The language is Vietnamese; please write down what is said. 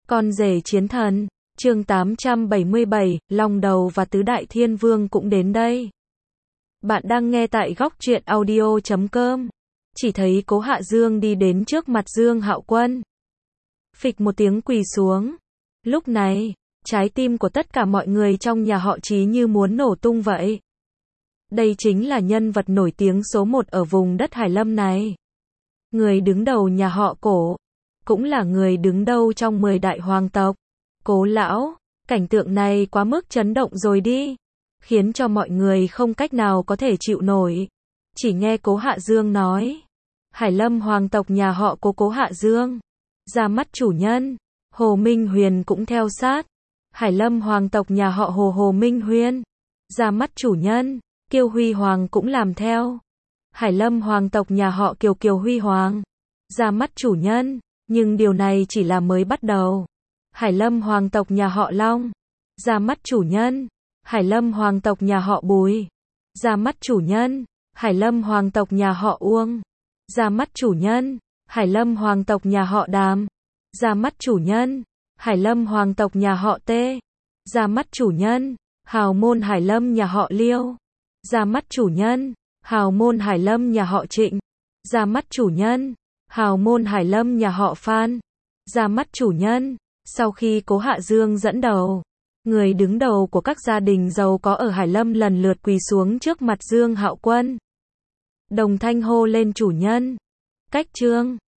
Con rể chiến thần, chương 877, Long Đầu và Tứ Đại Thiên Vương cũng đến đây. Bạn đang nghe tại góc truyện audio.com. Chỉ thấy Cố Hạ Dương đi đến trước mặt Dương Hạo Quân. Phịch một tiếng quỳ xuống. Lúc này, trái tim của tất cả mọi người trong nhà họ Chí như muốn nổ tung vậy. Đây chính là nhân vật nổi tiếng số 1 ở vùng đất Hải Lâm này. Người đứng đầu nhà họ Cố, cũng là người đứng đầu trong 10 đại hoàng tộc. Cố lão, cảnh tượng này quá mức chấn động rồi đi, khiến cho mọi người không cách nào có thể chịu nổi. Chỉ nghe Cố Hạ Dương nói, Hải Lâm hoàng tộc nhà họ Cố Hạ Dương, ra mắt chủ nhân. Hồ Minh Huyền cũng theo sát. Hải Lâm hoàng tộc nhà họ Hồ Minh Huyền, ra mắt chủ nhân. Kiều Huy Hoàng cũng làm theo. Hải Lâm hoàng tộc nhà họ Kiều Huy Hoàng, ra mắt chủ nhân. Nhưng điều này chỉ là mới bắt đầu. Hải Lâm hoàng tộc nhà họ Long, ra mắt chủ nhân. Hải Lâm hoàng tộc nhà họ Bùi, ra mắt chủ nhân. Hải Lâm hoàng tộc nhà họ Uông, ra mắt chủ nhân. Hải Lâm hoàng tộc nhà họ Đàm, ra mắt chủ nhân. Hải Lâm hoàng tộc nhà họ Tê, ra mắt chủ nhân. Hào môn Hải Lâm nhà họ Liêu, ra mắt chủ nhân. Hào môn Hải Lâm nhà họ Trịnh, ra mắt chủ nhân. Hào môn Hải Lâm nhà họ Phan, ra mắt chủ nhân. Sau khi Cố Hạ Dương dẫn đầu, người đứng đầu của các gia đình giàu có ở Hải Lâm lần lượt quỳ xuống trước mặt Dương Hạo Quân. Đồng thanh hô lên chủ nhân. Cách chương